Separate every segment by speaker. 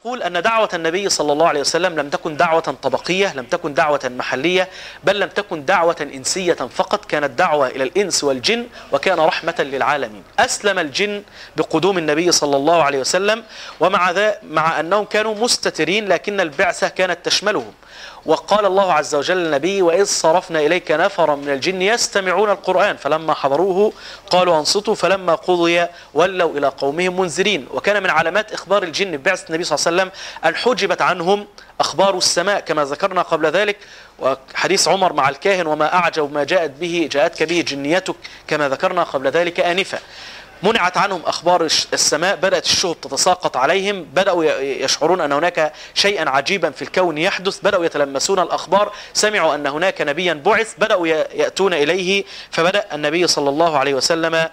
Speaker 1: يقول أن دعوة النبي صلى الله عليه وسلم لم تكن دعوة طبقية، لم تكن دعوة محلية، بل لم تكن دعوة إنسية فقط، كانت دعوة إلى الإنس والجن، وكان رحمة للعالمين. أسلم الجن بقدوم النبي صلى الله عليه وسلم، مع أنهم كانوا مستترين، لكن البعثة كانت تشملهم. وقال الله عز وجل للنبي: وإذ صرفنا إليك نفرا من الجن يستمعون القرآن فلما حضروه قالوا أنصتوا فلما قضي ولوا إلى قومهم منذرين. وكان من علامات إخبار الجن ببعثة النبي صلى الله عليه وسلم أن حجبت عنهم أخبار السماء كما ذكرنا قبل ذلك، وحديث عمر مع الكاهن: وما أعجب ما جاءتك به جنيتك، كما ذكرنا قبل ذلك آنفا. منعت عنهم أخبار السماء، بدأت الشهب تتساقط عليهم، بدأوا يشعرون أن هناك شيئا عجيبا في الكون يحدث، بدأوا يتلمسون الأخبار، سمعوا أن هناك نبيا بعث، بدأوا يأتون إليه، فبدأ النبي صلى الله عليه وسلم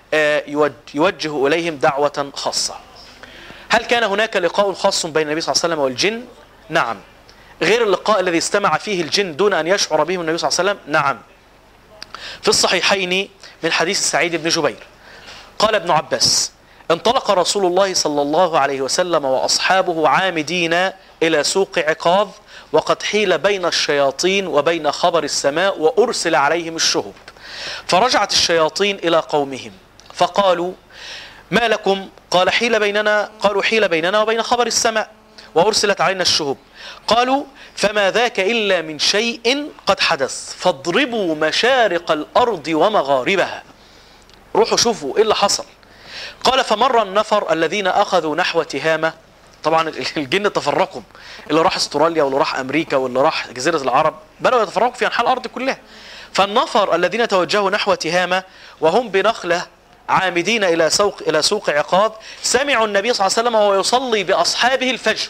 Speaker 1: يوجه إليهم دعوة خاصة. هل كان هناك لقاء خاص بين النبي صلى الله عليه وسلم والجن؟ نعم. غير اللقاء الذي استمع فيه الجن دون أن يشعر به النبي صلى الله عليه وسلم؟ نعم. في الصحيحين من حديث سعيد بن جبير قال ابن عباس: انطلق رسول الله صلى الله عليه وسلم وأصحابه عامدين إلى سوق عكاظ، وقد حيل بين الشياطين وبين خبر السماء، وأرسل عليهم الشهب. فرجعت الشياطين إلى قومهم فقالوا: ما لكم؟ قالوا حيل بيننا وبين خبر السماء وأرسلت علينا الشهب. قالوا: فما ذاك إلا من شيء قد حدث، فاضربوا مشارق الأرض ومغاربها. روحوا شوفوا ايه اللي حصل. قال: فمر النفر الذين اخذوا نحو تهامة. طبعا الجن تفرقوا، اللي راح استراليا واللي راح امريكا واللي راح جزيرة العرب، بدأوا يتفرقوا في انحاء الارض كلها. فالنفر الذين توجهوا نحو تهامة وهم بنخلة عامدين الى سوق عقاظ، سمعوا النبي صلى الله عليه وسلم وهو يصلي باصحابه الفجر.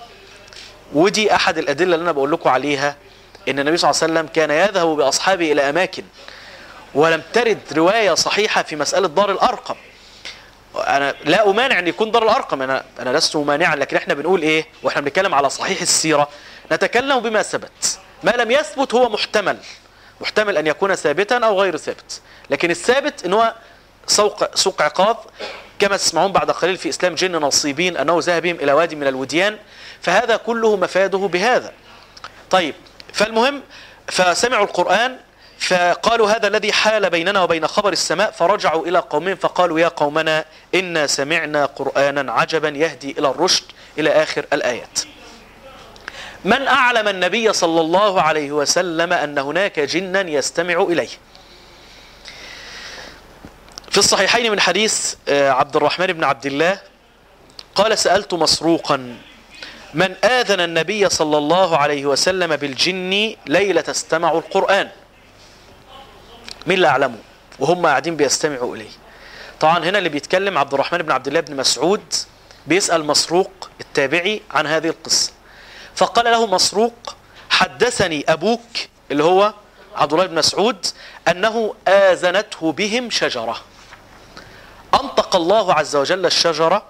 Speaker 1: ودي احد الادلة اللي انا بقول لكم عليها، ان النبي صلى الله عليه وسلم كان يذهب باصحابه الى اماكن، ولم ترد رواية صحيحة في مسألة دار الأرقم. أنا لا أمانع أن يكون دار الأرقم، أنا لست مانعا، لكن إحنا بنقول إيه وإحنا بنتكلم على صحيح السيرة؟ نتكلم بما ثبت. ما لم يثبت هو محتمل أن يكون ثابتا أو غير ثابت، لكن الثابت أنه هو سوق عقاظ، كما تسمعون بعد قليل في إسلام جن نصيبين أنه ذهب بهم إلى وادي من الوديان، فهذا كله مفاده بهذا. طيب، فالمهم فسمعوا القرآن فقالوا: هذا الذي حال بيننا وبين خبر السماء. فرجعوا إلى قومهم فقالوا: يا قومنا إنا سمعنا قرآنا عجبا يهدي إلى الرشد، إلى آخر الآيات. من أعلم النبي صلى الله عليه وسلم أن هناك جنا يستمع إليه؟ في الصحيحين من حديث عبد الرحمن بن عبد الله قال: سألت مسروقا: من آذن النبي صلى الله عليه وسلم بالجن ليلة استمعوا القرآن؟ مين اللي أعلمه وهم قاعدين بيستمعوا إليه؟ طبعا هنا اللي بيتكلم عبد الرحمن بن عبد الله بن مسعود، بيسأل مسروق التابعي عن هذه القصة. فقال له مسروق: حدثني أبوك اللي هو عبد الله بن مسعود أنه آذنته بهم شجرة، أنطق الله عز وجل الشجرة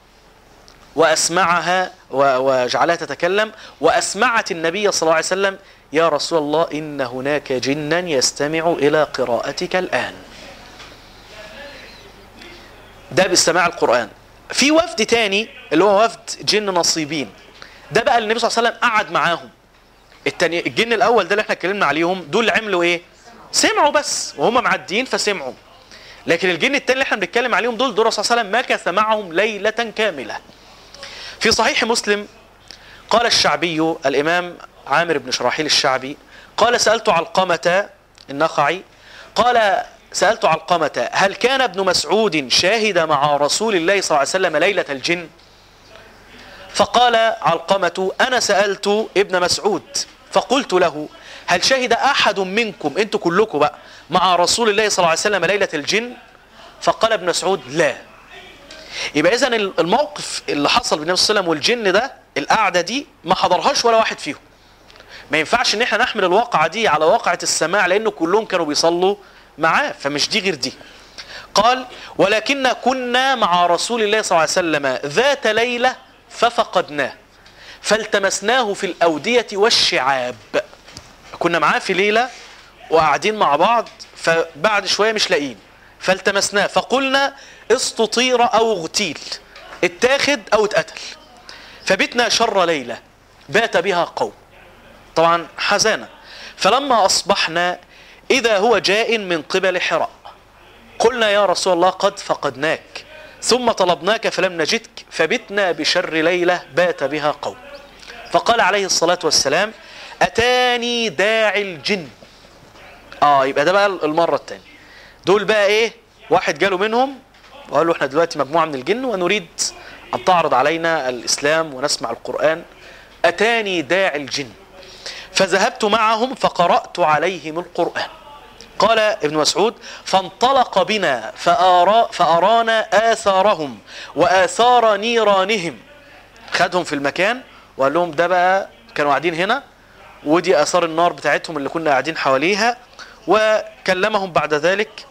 Speaker 1: وأسمعها وجعلها تتكلم، وأسمعت النبي صلى الله عليه وسلم: يا رسول الله إن هناك جنا يستمع إلى قراءتك الآن. ده باستماع القرآن. في وفد تاني اللي هو وفد جن نصيبين، ده بقى النبي صلى الله عليه وسلم قعد معاهم. التاني الجن الأول ده اللي احنا اتكلمنا عليهم، دول عملوا ايه؟ سمعوا بس وهم معديين فسمعوا. لكن الجن التاني اللي احنا بنتكلم عليهم دول الرسول صلى الله عليه وسلم مكث معهم ليلة كاملة. في صحيح مسلم قال الشعبي الإمام عامر بن شراحيل الشعبي قال: سألت علقمة النخعي قال: سألت علقمة: هل كان ابن مسعود شاهد مع رسول الله صلى الله عليه وسلم ليلة الجن؟ فقال علقمة: أنا سألت ابن مسعود فقلت له: هل شهد أحد منكم، أنتوا كلكم بقى، مع رسول الله صلى الله عليه وسلم ليلة الجن؟ فقال ابن مسعود: لا. يبقى إذن الموقف اللي حصل بالنبي صلى الله عليه وسلم والجن ده، القعدة دي ما حضرهاش ولا واحد فيهم. ما ينفعش ان احنا نحمل الواقعة دي على واقعة السماع، لانه كلهم كانوا بيصلوا معاه، فمش دي غير دي. قال: ولكن كنا مع رسول الله صلى الله عليه وسلم ذات ليلة ففقدناه فالتمسناه في الأودية والشعاب. كنا معاه في ليلة وقاعدين مع بعض، فبعد شوية مش لاقين، فالتمسناه فقلنا: استطير أو اغتيل، اتاخد أو اتقتل. فبتنا شر ليلة بات بها قوم. طبعا حزانة. فلما أصبحنا إذا هو جاء من قبل حراء، قلنا يا رسول الله قد فقدناك، ثم طلبناك فلم نجدك، فبتنا بشر ليلة بات بها قوم. فقال عليه الصلاة والسلام أتاني داعي الجن. يبقى ده بقى المرة الثانية. دول بقى ايه؟ واحد جاله منهم وقال له احنا دلوقتي مجموعة من الجن ونريد أن تعرض علينا الإسلام ونسمع القرآن. أتاني داعي الجن فذهبت معهم فقرأت عليهم القرآن. قال ابن مسعود فانطلق بنا فأرانا آثارهم وآثار نيرانهم. خدهم في المكان وقال لهم ده بقى كانوا قاعدين هنا ودي آثار النار بتاعتهم اللي كنا قاعدين حواليها. وكلمهم بعد ذلك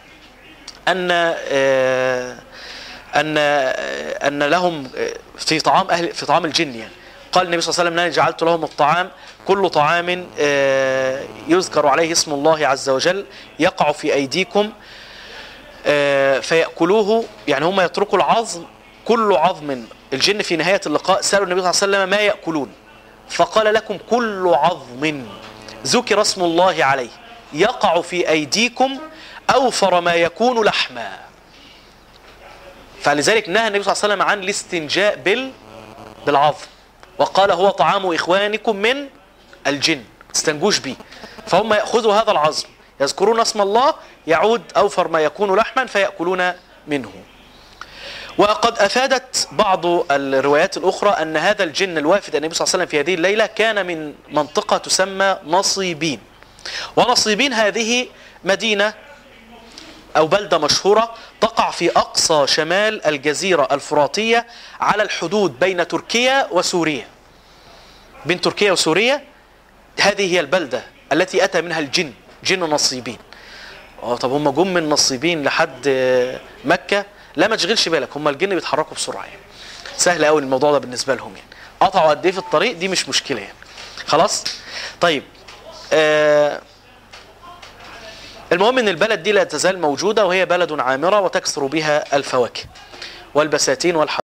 Speaker 1: أن لهم في طعام الجن يعني. قال النبي صلى الله عليه وسلم أنا جعلت لهم الطعام كل طعام يذكر عليه اسم الله عز وجل يقع في أيديكم فيأكلوه، يعني هم يتركوا العظم. كل عظم الجن في نهاية اللقاء سألوا النبي صلى الله عليه وسلم ما يأكلون، فقال لكم كل عظم ذكر اسم الله عليه يقع في أيديكم أوفر ما يكون لحما. فلذلك نهى النبي صلى الله عليه وسلم عن الاستنجاء بالعظم، وقال هو طعام إخوانكم من الجن تستنجوش به. فهم يأخذوا هذا العظم يذكرون اسم الله يعود أوفر ما يكون لحما فيأكلون منه. وقد أفادت بعض الروايات الأخرى أن هذا الجن الوافد النبي صلى الله عليه وسلم في هذه الليلة كان من منطقة تسمى نصيبين. ونصيبين هذه مدينة أو بلدة مشهورة تقع في أقصى شمال الجزيرة الفراتية على الحدود بين تركيا وسوريا. بين تركيا وسوريا هذه هي البلدة التي أتى منها الجن، جن نصيبين. طب هم جم من نصيبين لحد مكة؟ لا ما تشغلش بالك، هم الجن بيتحركوا بسرعة يعني. سهل قوي الموضوع ده بالنسبة لهم يعني. قطعوا قد ايه في الطريق دي مش مشكلة يعني. خلاص طيب. المهم ان البلد دي لا تزال موجودة وهي بلد عامرة وتكثر بها الفواكه والبساتين والحدائق.